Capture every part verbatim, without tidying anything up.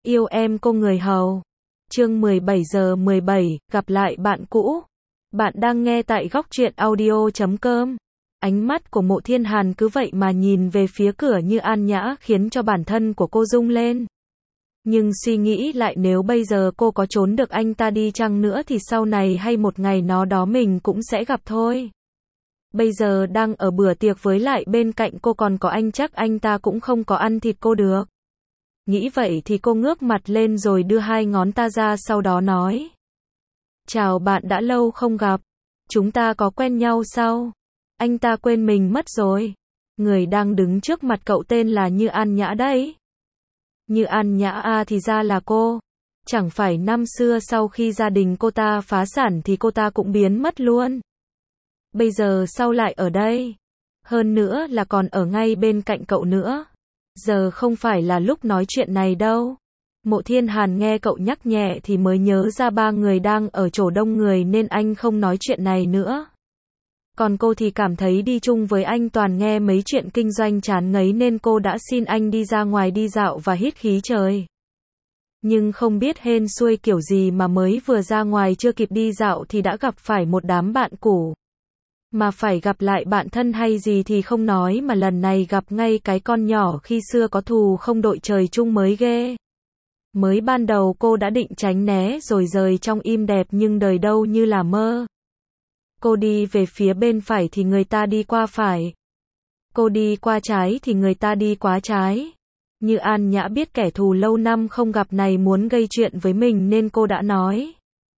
Yêu em cô người hầu. Chương mười bảy giờ mười bảy, gặp lại bạn cũ. Bạn đang nghe tại góc truyện audio chấm com. Ánh mắt của Mộ Thiên Hàn cứ vậy mà nhìn về phía cửa Như An Nhã khiến cho bản thân của cô rung lên. Nhưng suy nghĩ lại, nếu bây giờ cô có trốn được anh ta đi chăng nữa thì sau này hay một ngày nào đó mình cũng sẽ gặp thôi. Bây giờ đang ở bữa tiệc với lại bên cạnh cô còn có anh, chắc anh ta cũng không có ăn thịt cô được. Nghĩ vậy thì cô ngước mặt lên rồi đưa hai ngón ta ra, sau đó nói: Chào bạn, đã lâu không gặp. Chúng ta có quen nhau sao? Anh ta quên mình mất rồi. Người đang đứng trước mặt cậu tên là Như An Nhã đấy. Như An Nhã à, thì ra là cô. Chẳng phải năm xưa sau khi gia đình cô ta phá sản thì cô ta cũng biến mất luôn. Bây giờ sao lại ở đây? Hơn nữa là còn ở ngay bên cạnh cậu nữa. Giờ không phải là lúc nói chuyện này đâu. Mộ Thiên Hàn nghe cậu nhắc nhẹ thì mới nhớ ra ba người đang ở chỗ đông người nên anh không nói chuyện này nữa. Còn cô thì cảm thấy đi chung với anh toàn nghe mấy chuyện kinh doanh chán ngấy nên cô đã xin anh đi ra ngoài đi dạo và hít khí trời. Nhưng không biết hên xui kiểu gì mà mới vừa ra ngoài chưa kịp đi dạo thì đã gặp phải một đám bạn cũ. Mà phải gặp lại bạn thân hay gì thì không nói, mà lần này gặp ngay cái con nhỏ khi xưa có thù không đội trời chung mới ghê. Mới ban đầu cô đã định tránh né rồi rời trong im đẹp nhưng đời đâu như là mơ. Cô đi về phía bên phải thì người ta đi qua phải. Cô đi qua trái thì người ta đi qua trái. Như An Nhã biết kẻ thù lâu năm không gặp này muốn gây chuyện với mình nên cô đã nói: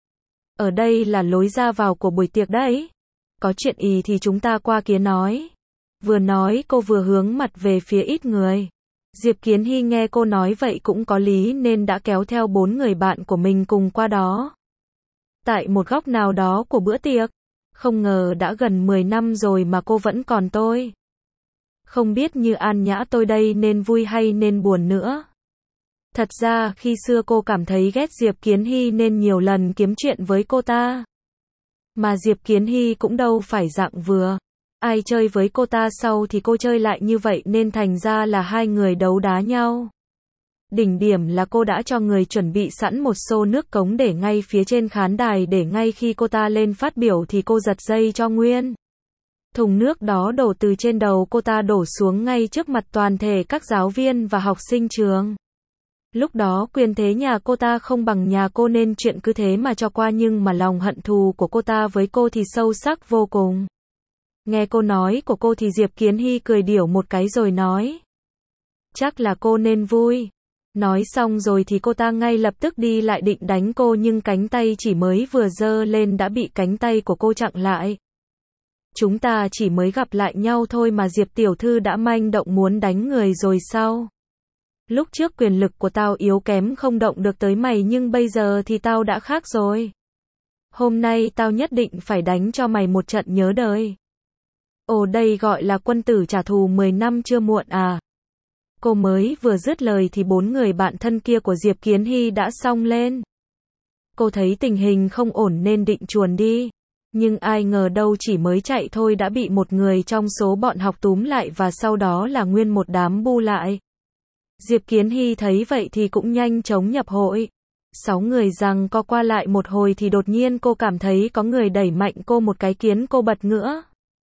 Ở đây là lối ra vào của buổi tiệc đấy. Có chuyện ý thì chúng ta qua kia nói. Vừa nói cô vừa hướng mặt về phía ít người. Diệp Kiến Hy nghe cô nói vậy cũng có lý nên đã kéo theo bốn người bạn của mình cùng qua đó. Tại một góc nào đó của bữa tiệc. Không ngờ đã gần mười năm rồi mà cô vẫn còn tôi. Không biết Như An Nhã tôi đây nên vui hay nên buồn nữa. Thật ra khi xưa cô cảm thấy ghét Diệp Kiến Hy nên nhiều lần kiếm chuyện với cô ta. Mà Diệp Kiến Hy cũng đâu phải dạng vừa. Ai chơi với cô ta sau thì cô chơi lại như vậy nên thành ra là hai người đấu đá nhau. Đỉnh điểm là cô đã cho người chuẩn bị sẵn một xô nước cống để ngay phía trên khán đài để ngay khi cô ta lên phát biểu thì cô giật dây cho nguyên. Thùng nước đó đổ từ trên đầu cô ta đổ xuống ngay trước mặt toàn thể các giáo viên và học sinh trường. Lúc đó quyền thế nhà cô ta không bằng nhà cô nên chuyện cứ thế mà cho qua, nhưng mà lòng hận thù của cô ta với cô thì sâu sắc vô cùng. Nghe cô nói của cô thì Diệp Kiến Hy cười điểu một cái rồi nói: Chắc là cô nên vui. Nói xong rồi thì cô ta ngay lập tức đi lại định đánh cô nhưng cánh tay chỉ mới vừa giơ lên đã bị cánh tay của cô chặn lại. Chúng ta chỉ mới gặp lại nhau thôi mà Diệp tiểu thư đã manh động muốn đánh người rồi sao? Lúc trước quyền lực của tao yếu kém không động được tới mày nhưng bây giờ thì tao đã khác rồi. Hôm nay tao nhất định phải đánh cho mày một trận nhớ đời. Ồ, đây gọi là quân tử trả thù mười năm chưa muộn à? Cô mới vừa dứt lời thì bốn người bạn thân kia của Diệp Kiến Hy đã xông lên. Cô thấy tình hình không ổn nên định chuồn đi. Nhưng ai ngờ đâu chỉ mới chạy thôi đã bị một người trong số bọn học túm lại và sau đó là nguyên một đám bu lại. Diệp Kiến Hy thấy vậy thì cũng nhanh chóng nhập hội. Sáu người giằng co qua lại một hồi thì đột nhiên cô cảm thấy có người đẩy mạnh cô một cái khiến cô bật ngửa.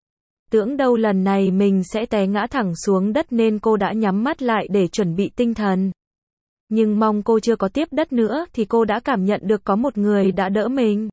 Tưởng đâu lần này mình sẽ té ngã thẳng xuống đất nên cô đã nhắm mắt lại để chuẩn bị tinh thần. Nhưng mong cô chưa có tiếp đất nữa thì cô đã cảm nhận được có một người đã đỡ mình.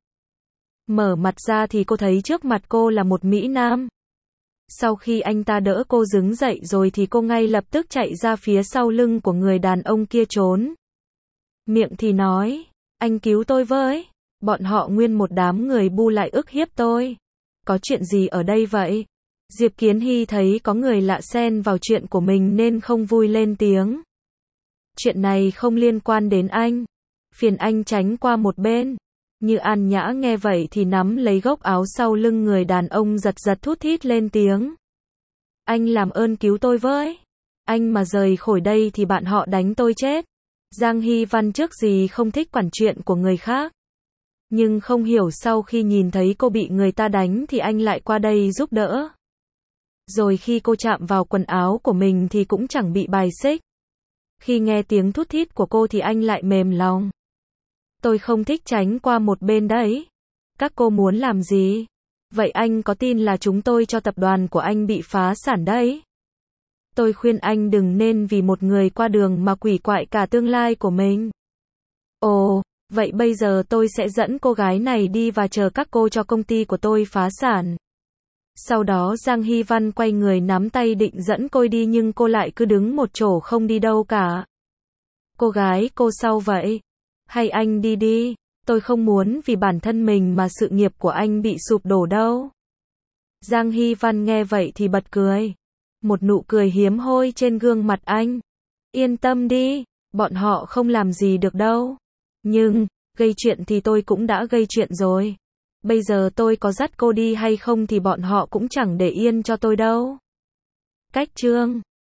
Mở mặt ra thì cô thấy trước mặt cô là một Mỹ Nam. Sau khi anh ta đỡ cô đứng dậy rồi thì cô ngay lập tức chạy ra phía sau lưng của người đàn ông kia trốn. Miệng thì nói: Anh cứu tôi với. Bọn họ nguyên một đám người bu lại ức hiếp tôi. Có chuyện gì ở đây vậy? Diệp Kiến Hy thấy có người lạ xen vào chuyện của mình nên không vui lên tiếng. Chuyện này không liên quan đến anh. Phiền anh tránh qua một bên. Như An Nhã nghe vậy thì nắm lấy gốc áo sau lưng người đàn ông giật giật thút thít lên tiếng. Anh làm ơn cứu tôi với. Anh mà rời khỏi đây thì bạn họ đánh tôi chết. Giang Hy Văn trước gì không thích quản chuyện của người khác. Nhưng không hiểu sau khi nhìn thấy cô bị người ta đánh thì anh lại qua đây giúp đỡ. Rồi khi cô chạm vào quần áo của mình thì cũng chẳng bị bài xích. Khi nghe tiếng thút thít của cô thì anh lại mềm lòng. Tôi không thích tránh qua một bên đấy. Các cô muốn làm gì? Vậy anh có tin là chúng tôi cho tập đoàn của anh bị phá sản đấy? Tôi khuyên anh đừng nên vì một người qua đường mà quỷ quại cả tương lai của mình. Ồ, vậy bây giờ tôi sẽ dẫn cô gái này đi và chờ các cô cho công ty của tôi phá sản. Sau đó Giang Hy Văn quay người nắm tay định dẫn cô đi nhưng cô lại cứ đứng một chỗ không đi đâu cả. Cô gái, cô sao vậy? Hay anh đi đi, tôi không muốn vì bản thân mình mà sự nghiệp của anh bị sụp đổ đâu. Giang Hy Văn nghe vậy thì bật cười. Một nụ cười hiếm hoi trên gương mặt anh. Yên tâm đi, bọn họ không làm gì được đâu. Nhưng, gây chuyện thì tôi cũng đã gây chuyện rồi. Bây giờ tôi có dắt cô đi hay không thì bọn họ cũng chẳng để yên cho tôi đâu. Cách chương